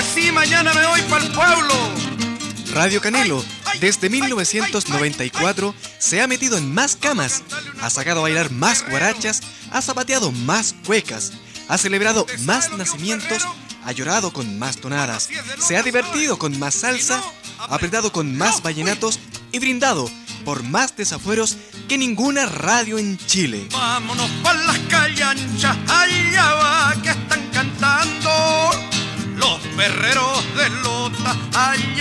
sí, mañana me voy para el pueblo. Radio Canelo, desde 1994, se ha metido en más camas, ha sacado a bailar más guarachas, ha zapateado más cuecas, ha celebrado más nacimientos, ha llorado con más tonadas, se ha divertido con más salsa, ha apretado con más vallenatos y brindado por más desafueros que ninguna radio en Chile. Vámonos pa' las calles anchas, allá va que están cantando los perreros de Lota, allá